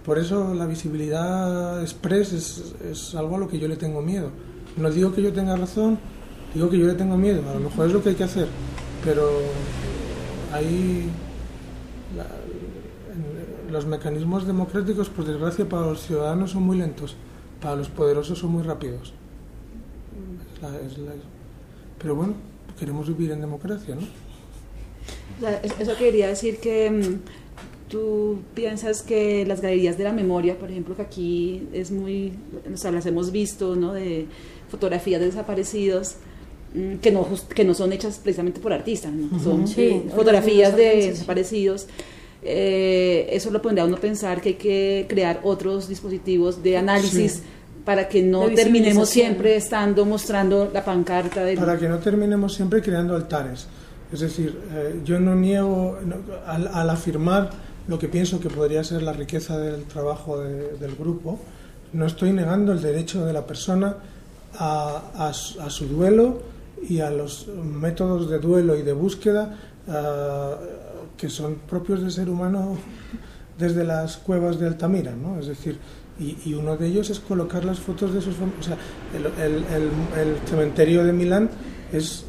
Por eso la visibilidad express es algo a lo que yo le tengo miedo. No digo que yo tenga razón, digo que yo le tengo miedo. A lo mejor es lo que hay que hacer, pero ahí los mecanismos democráticos, por desgracia, para los ciudadanos son muy lentos, para los poderosos son muy rápidos. Pero bueno, queremos vivir en democracia, ¿no? Eso quería decir que tú piensas que las galerías de la memoria, por ejemplo, que aquí es muy, o sea, las hemos visto, ¿no?, de fotografías de desaparecidos, que no son hechas precisamente por artistas, ¿no? Son fotografías de desaparecidos. Eso lo pondría a uno a pensar que hay que crear otros dispositivos de análisis para que no terminemos siempre mostrando la pancarta para que no terminemos siempre creando altares. Es decir, yo no niego al afirmar lo que pienso que podría ser la riqueza del trabajo del grupo, no estoy negando el derecho de la persona a su duelo y a los métodos de duelo y de búsqueda que son propios del ser humano desde las cuevas de Altamira, ¿no? Es decir, y uno de ellos es colocar las fotos de sus familiares. O sea, el cementerio de Milán es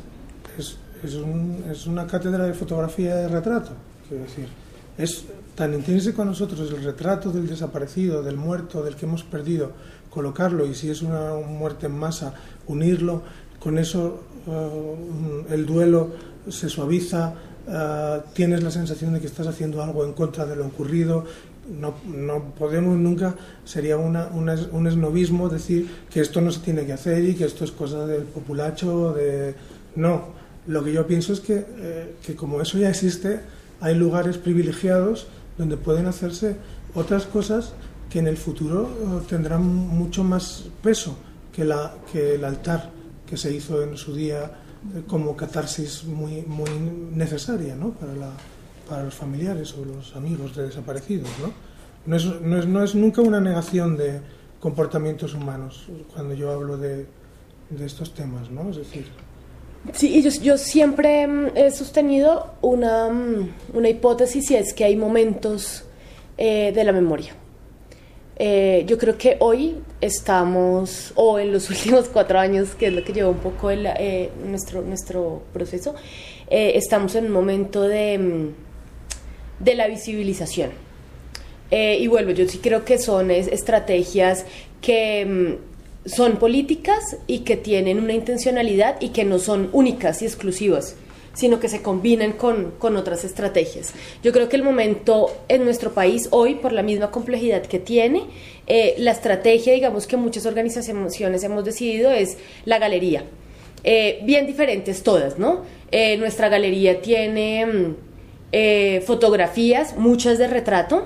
una cátedra de fotografía de retrato. Quiero decir, es tan intrínseco a nosotros el retrato del desaparecido, del muerto, del que hemos perdido, colocarlo, y si es una muerte en masa, unirlo, con eso el duelo se suaviza, tienes la sensación de que estás haciendo algo en contra de lo ocurrido. No podemos nunca, sería un esnovismo decir que esto no se tiene que hacer y que esto es cosa del populacho, no. Lo que yo pienso es que como eso ya existe, hay lugares privilegiados donde pueden hacerse otras cosas que en el futuro tendrán mucho más peso que el altar que se hizo en su día como catarsis muy necesaria, ¿no?, para los familiares o los amigos de desaparecidos, ¿no? No es nunca una negación de comportamientos humanos cuando yo hablo de estos temas, ¿no? Es decir... Sí, yo siempre he sostenido una hipótesis, y es que hay momentos de la memoria. Yo creo que hoy estamos, o en los últimos 4 años, que es lo que llevó un poco nuestro proceso, estamos en un momento de la visibilización. Y vuelvo, yo sí creo que son estrategias que son políticas y que tienen una intencionalidad y que no son únicas y exclusivas, sino que se combinan con otras estrategias. Yo creo que el momento en nuestro país hoy, por la misma complejidad que tiene, la estrategia, digamos, que muchas organizaciones hemos decidido es la galería. Bien diferentes todas, ¿no? Nuestra galería tiene fotografías, muchas de retrato,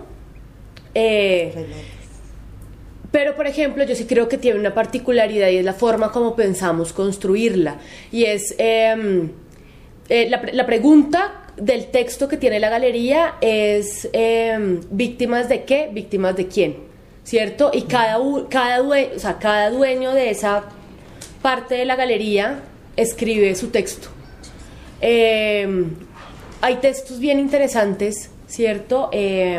pero, por ejemplo, yo sí creo que tiene una particularidad, y es la forma como pensamos construirla, y es la pregunta del texto que tiene la galería es ¿víctimas de qué? ¿Víctimas de quién? ¿Cierto? Y cada dueño de esa parte de la galería escribe su texto. Hay textos bien interesantes, ¿cierto?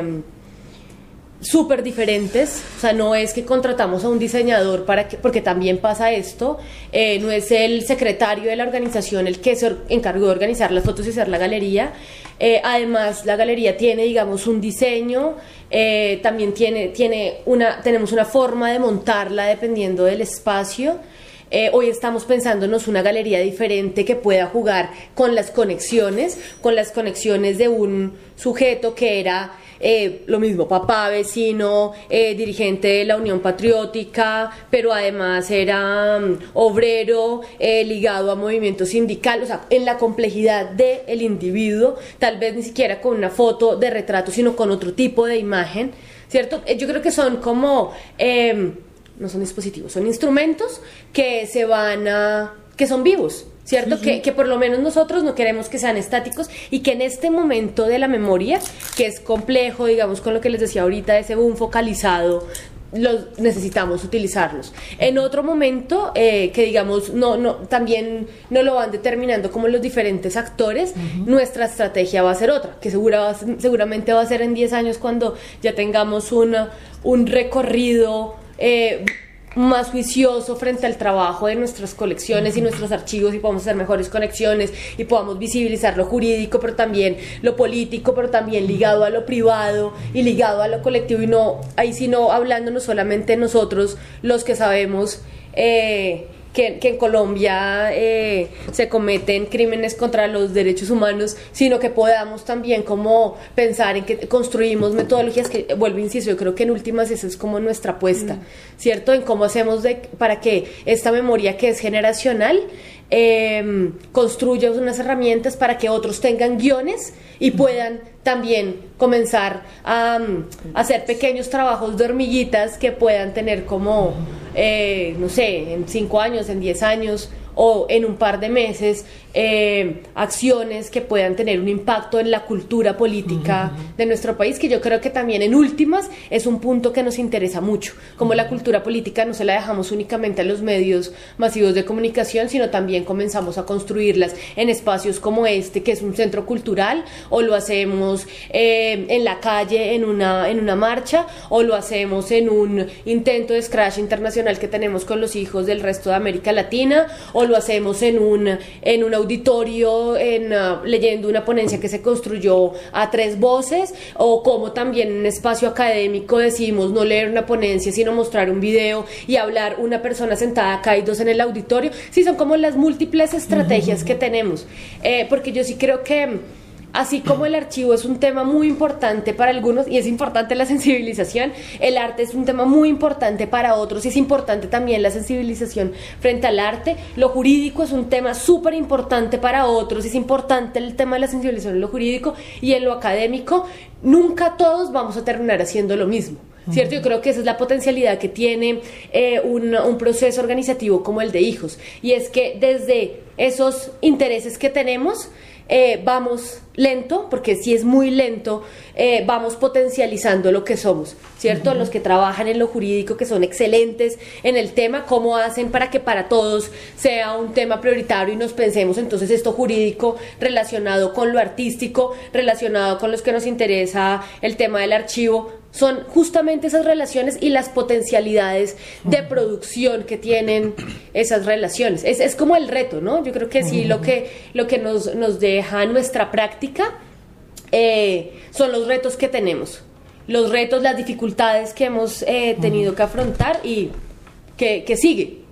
Súper diferentes, o sea, no es que contratamos a un diseñador porque también pasa esto, no es el secretario de la organización el que se encargó de organizar las fotos y hacer la galería. Además, la galería tiene, digamos, un diseño, también tenemos una forma de montarla dependiendo del espacio. Hoy estamos pensándonos una galería diferente que pueda jugar con las conexiones de un sujeto que era lo mismo, papá, vecino, dirigente de la Unión Patriótica, pero además era obrero, ligado a movimientos sindicales, o sea, en la complejidad del individuo, tal vez ni siquiera con una foto de retrato, sino con otro tipo de imagen, ¿cierto? Yo creo que son como... no son dispositivos, son instrumentos que son vivos, ¿cierto? Sí, sí. Que por lo menos nosotros no queremos que sean estáticos, y que en este momento de la memoria, que es complejo, digamos, con lo que les decía ahorita, ese boom focalizado necesitamos utilizarlos. En otro momento, que digamos, también no lo van determinando como los diferentes actores, nuestra estrategia va a ser otra, que seguramente va a ser en 10 años cuando ya tengamos un recorrido más juicioso frente al trabajo de nuestras colecciones y nuestros archivos, y podamos hacer mejores conexiones y podamos visibilizar lo jurídico, pero también lo político, pero también ligado a lo privado y ligado a lo colectivo, y ahí sí no hablándonos solamente nosotros los que sabemos que en Colombia se cometen crímenes contra los derechos humanos, sino que podamos también como pensar en que construimos metodologías que, vuelvo, insisto, yo creo que en últimas esa es como nuestra apuesta, ¿cierto? En cómo hacemos para que esta memoria que es generacional construya unas herramientas para que otros tengan guiones y puedan también comenzar a hacer pequeños trabajos de hormiguitas que puedan tener como, no sé, en 5 años, en 10 años o en un par de meses, acciones que puedan tener un impacto en la cultura política de nuestro país, que yo creo que también en últimas es un punto que nos interesa mucho, como la cultura política no se la dejamos únicamente a los medios masivos de comunicación, sino también comenzamos a construirlas en espacios como este, que es un centro cultural, o lo hacemos en la calle, en una marcha, o lo hacemos en un intento de Scratch internacional que tenemos con los hijos del resto de América Latina, o lo hacemos en un auditorio, leyendo una ponencia que se construyó a 3 voces, o como también en un espacio académico decimos no leer una ponencia sino mostrar un video y hablar una persona sentada acá y 2 en el auditorio. Sí, son como las múltiples estrategias que tenemos, porque yo sí creo que así como el archivo es un tema muy importante para algunos y es importante la sensibilización, el arte es un tema muy importante para otros y es importante también la sensibilización frente al arte. Lo jurídico es un tema súper importante para otros, es importante el tema de la sensibilización en lo jurídico, y en lo académico nunca todos vamos a terminar haciendo lo mismo, ¿cierto? Yo creo que esa es la potencialidad que tiene un proceso organizativo como el de Hijos, y es que desde esos intereses que tenemos vamos lento, porque si es muy lento, vamos potencializando lo que somos, ¿cierto? Los que trabajan en lo jurídico, que son excelentes en el tema, cómo hacen para que para todos sea un tema prioritario y nos pensemos entonces esto jurídico relacionado con lo artístico, relacionado con los que nos interesa el tema del archivo. Son justamente esas relaciones y las potencialidades de producción que tienen esas relaciones. Es como el reto, ¿no? Yo creo que sí, lo que nos deja nuestra práctica son los retos que tenemos, los retos, las dificultades que hemos tenido que afrontar y que sigue.